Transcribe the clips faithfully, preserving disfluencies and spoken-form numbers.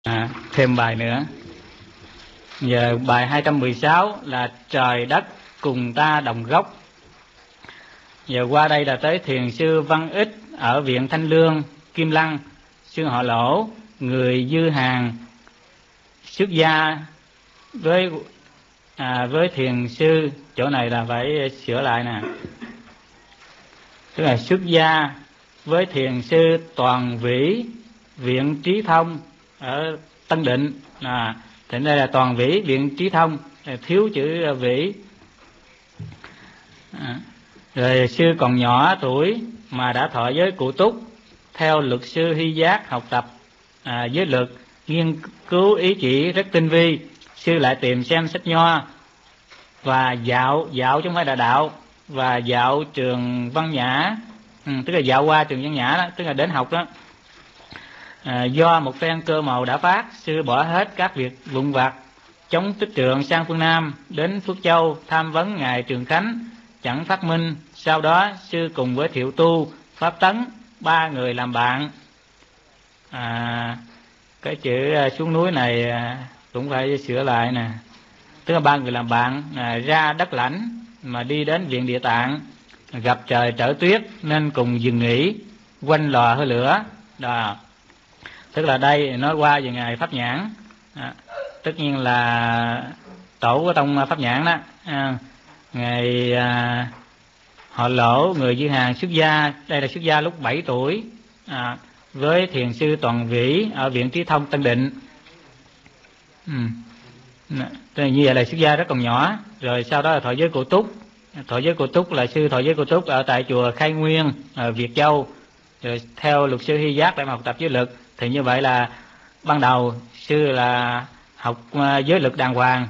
À, thêm bài nữa. Giờ bài hai trăm mười sáu là trời đất cùng ta đồng gốc. Giờ qua đây là tới thiền sư Văn Ích ở viện Thanh Lương, Kim Lăng, sư họ Lỗ, người dư hàng xuất gia với à, với thiền sư, chỗ này là phải sửa lại nè, tức là xuất gia với thiền sư Toàn Vĩ, viện Trí Thông ở Tân Định. À, thì đây là Toàn Vĩ, viện Trí Thông, thiếu chữ Vĩ. À, rồi sư còn nhỏ tuổi mà đã thọ giới cụ túc, theo luật sư Hy Giác học tập à, giới lực, nghiên cứu ý chỉ rất tinh vi. Sư lại tìm xem sách nho và dạo dạo chứ không phải là đạo, và dạo trường Văn Nhã, ừ, tức là dạo qua trường Văn Nhã đó, tức là đến học đó. À, do một phen cơ màu đã phát, sư bỏ hết các việc vụn vặt, chống tích trượng sang phương Nam, đến Phước Châu tham vấn ngài Trường Khánh, chẳng phát minh. Sau đó sư cùng với Thiệu Tu, Pháp Tấn, ba người làm bạn. À, cái chữ xuống núi này cũng phải sửa lại nè, tức là ba người làm bạn à, ra đất lãnh mà đi đến viện Địa Tạng, gặp trời trở tuyết nên cùng dừng nghỉ quanh lò hơi lửa đó. Tức là đây nói qua về ngài Pháp Nhãn, à, tất nhiên là tổ của tông Pháp Nhãn đó. À, ngài à, họ Lỗ, người dư hàng xuất gia, đây là xuất gia lúc bảy tuổi à, với thiền sư Toàn Vĩ ở viện Trí Thông Tân Định. Ừ. Như vậy là xuất gia rất còn nhỏ. Rồi sau đó là thọ giới cụ túc. Thọ giới cụ túc là sư thọ giới cụ túc ở tại chùa Khai Nguyên ở Việt Châu, rồi theo luật sư Hy Giác để mà học tập giới lực. Thì như vậy là ban đầu sư là học giới lực đàng hoàng,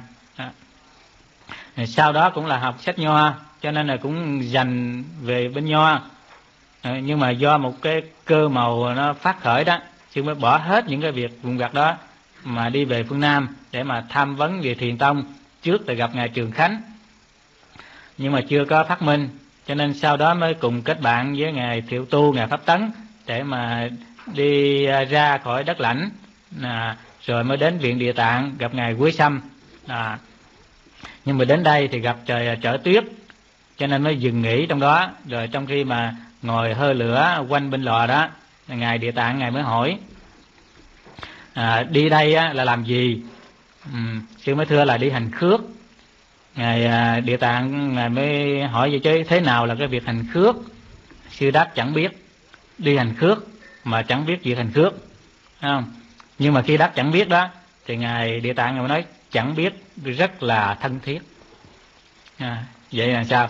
sau đó cũng là học sách nho, cho nên là cũng dành về bên nho. Nhưng mà do một cái cơ màu nó phát khởi đó, sư mới bỏ hết những cái việc vụn vặt đó mà đi về phương Nam để mà tham vấn về Thiền Tông. Trước là gặp ngài Trường Khánh nhưng mà chưa có phát minh, cho nên sau đó mới cùng kết bạn với ngài Thiệu Tu, ngài Pháp Tấn để mà đi ra khỏi đất lãnh à, rồi mới đến viện Địa Tạng gặp ngài Quế Sâm à. Nhưng mà đến đây thì gặp trời trở tuyết, cho nên mới dừng nghỉ trong đó. Rồi trong khi mà ngồi hơi lửa quanh bên lò đó, ngài Địa Tạng ngài mới hỏi à, đi đây á, là làm gì? Ừ, sư mới thưa là đi hành khước. Ngài à, Địa Tạng ngài mới hỏi vậy chứ thế nào là cái việc hành khước? Sư đáp chẳng biết. Đi hành khước mà chẳng biết việc hành khước, không? Nhưng mà khi đáp chẳng biết đó thì ngài Địa Tạng ngài mới nói chẳng biết rất là thân thiết à, vậy là sao?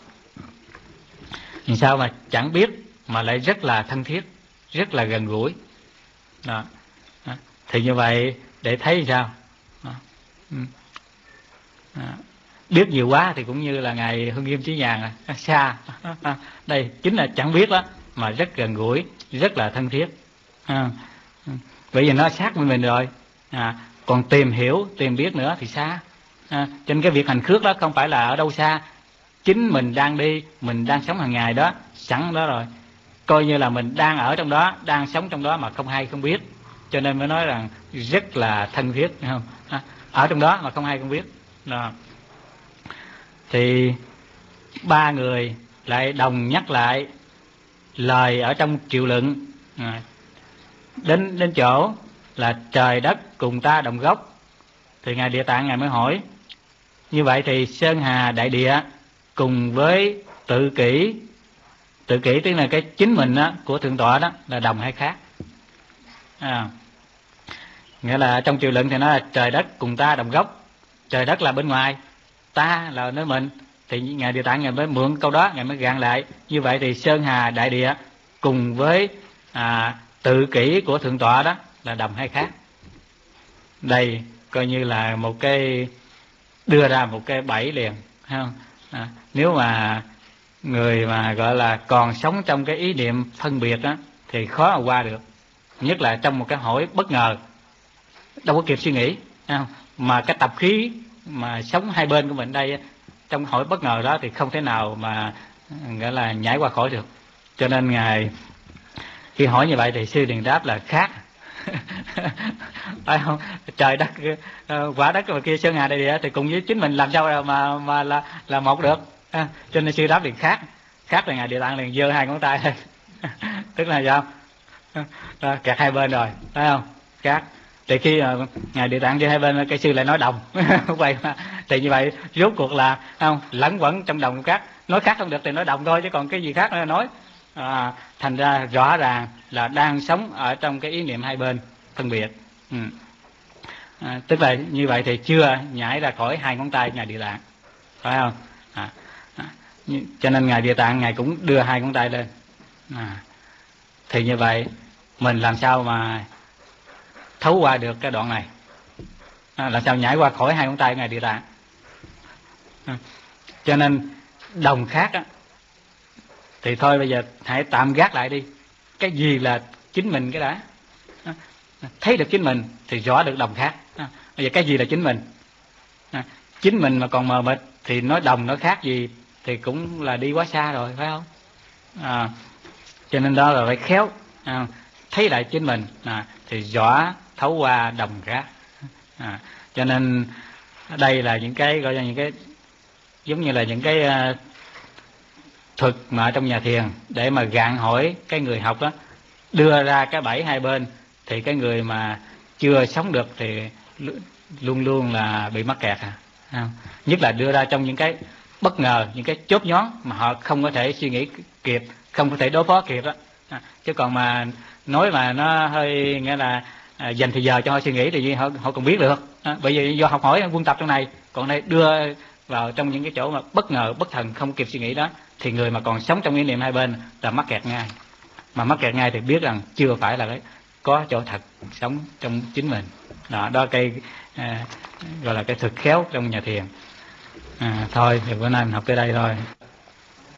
Làm sao mà chẳng biết mà lại rất là thân thiết, rất là gần gũi đó. Đó. Thì như vậy để thấy sao đó. Ừ. Đó. Biết nhiều quá thì cũng như là ngài Hưng Nghiêm Chí Nhàn à, xa đây chính là chẳng biết đó mà rất gần gũi, rất là thân thiết à. Bởi vì nó sát với mình rồi à, còn tìm hiểu tìm biết nữa thì xa à. Cho nên cái việc hành khước đó không phải là ở đâu xa, chính mình đang đi, mình đang sống hàng ngày đó, sẵn đó rồi, coi như là mình đang ở trong đó, đang sống trong đó mà không hay không biết, cho nên mới nói rằng rất là thân thiết, không? À, ở trong đó mà không hay không biết đó. Thì ba người lại đồng nhắc lại lời ở trong Triệu Luận à, đến đến chỗ là trời đất cùng ta đồng gốc. Thì ngài Địa Tạng ngài mới hỏi như vậy thì Sơn Hà Đại Địa cùng với tự kỷ, tự kỷ tức là cái chính mình đó, của thượng tọa đó là đồng hay khác à, nghĩa là trong Triệu Luận thì nói là trời đất cùng ta đồng gốc. Trời đất là bên ngoài, ta là nơi mình. Thì ngài Địa Tạng ngài mới mượn câu đó, ngài mới gạn lại như vậy thì Sơn Hà Đại Địa cùng với à, tự kỷ của thượng tọa đó là đồng hay khác. Đây coi như là một cái đưa ra một cái bẫy liền, không? À, nếu mà người mà gọi là còn sống trong cái ý niệm phân biệt đó thì khó mà qua được, nhất là trong một cái hỏi bất ngờ đâu có kịp suy nghĩ, không? Mà cái tập khí mà sống hai bên của mình đây trong hỏi bất ngờ đó thì không thể nào mà gọi là nhảy qua khỏi được. Cho nên ngài khi hỏi như vậy thì sư liền đáp là khác phải không? Trời đất, quả đất và kia sơn hà đại địa thì cùng với chính mình làm sao mà mà là là một được. À, cho nên sư đáp liền khác. Khác là Ngài Địa Tạng liền giơ hai ngón tay lên. Tức là sao? À, kẹt hai bên rồi, phải không? Khác. Thì khi uh, Ngài Địa Tạng giơ hai bên, cái sư lại nói đồng. Vậy mà thì như vậy rốt cuộc là không lẫn quẩn trong đồng khác, nói khác không được thì nói đồng thôi, chứ còn cái gì khác nữa nói. À, thành ra rõ ràng là đang sống ở trong cái ý niệm hai bên phân biệt. Ừ. À, tức là như vậy thì chưa nhảy ra khỏi hai ngón tay Ngài Địa Tạng, phải không? À, à, cho nên Ngài Địa Tạng Ngài cũng đưa hai ngón tay lên. À, thì như vậy mình làm sao mà thấu qua được cái đoạn này? À, làm sao nhảy qua khỏi hai ngón tay Ngài Địa Tạng? À, cho nên đồng khác á, thì thôi bây giờ hãy tạm gác lại đi. Cái gì là chính mình cái đã? À, thấy được chính mình thì rõ được đồng khác. À, bây giờ cái gì là chính mình? À, chính mình mà còn mờ mịt thì nói đồng nói khác gì thì cũng là đi quá xa rồi, phải không? À, cho nên đó là phải khéo. À, thấy lại chính mình à, thì rõ thấu qua đồng khác. À, cho nên đây là những cái gọi là những cái giống như là những cái uh, thuật mà ở trong nhà thiền để mà gạn hỏi cái người học đó, đưa ra cái bẫy hai bên, thì cái người mà chưa sống được thì luôn luôn là bị mắc kẹt. À, nhất là đưa ra trong những cái bất ngờ, những cái chốt nhón mà họ không có thể suy nghĩ kịp, không có thể đối phó kịp đó. À, chứ còn mà nói mà nó hơi nghĩa là à, dành thời giờ cho họ suy nghĩ thì họ họ còn biết được. À, bởi vì do học hỏi quân tập trong này, còn đây đưa vào trong những cái chỗ mà bất ngờ bất thần không kịp suy nghĩ đó, thì người mà còn sống trong ý niệm hai bên là mắc kẹt ngay. Mà mắc kẹt ngay thì biết rằng chưa phải là cái có chỗ thật sống trong chính mình. Đó, đó cây à, gọi là cái thực khéo trong nhà thiền. À, thôi thì bữa nay mình học tới đây thôi.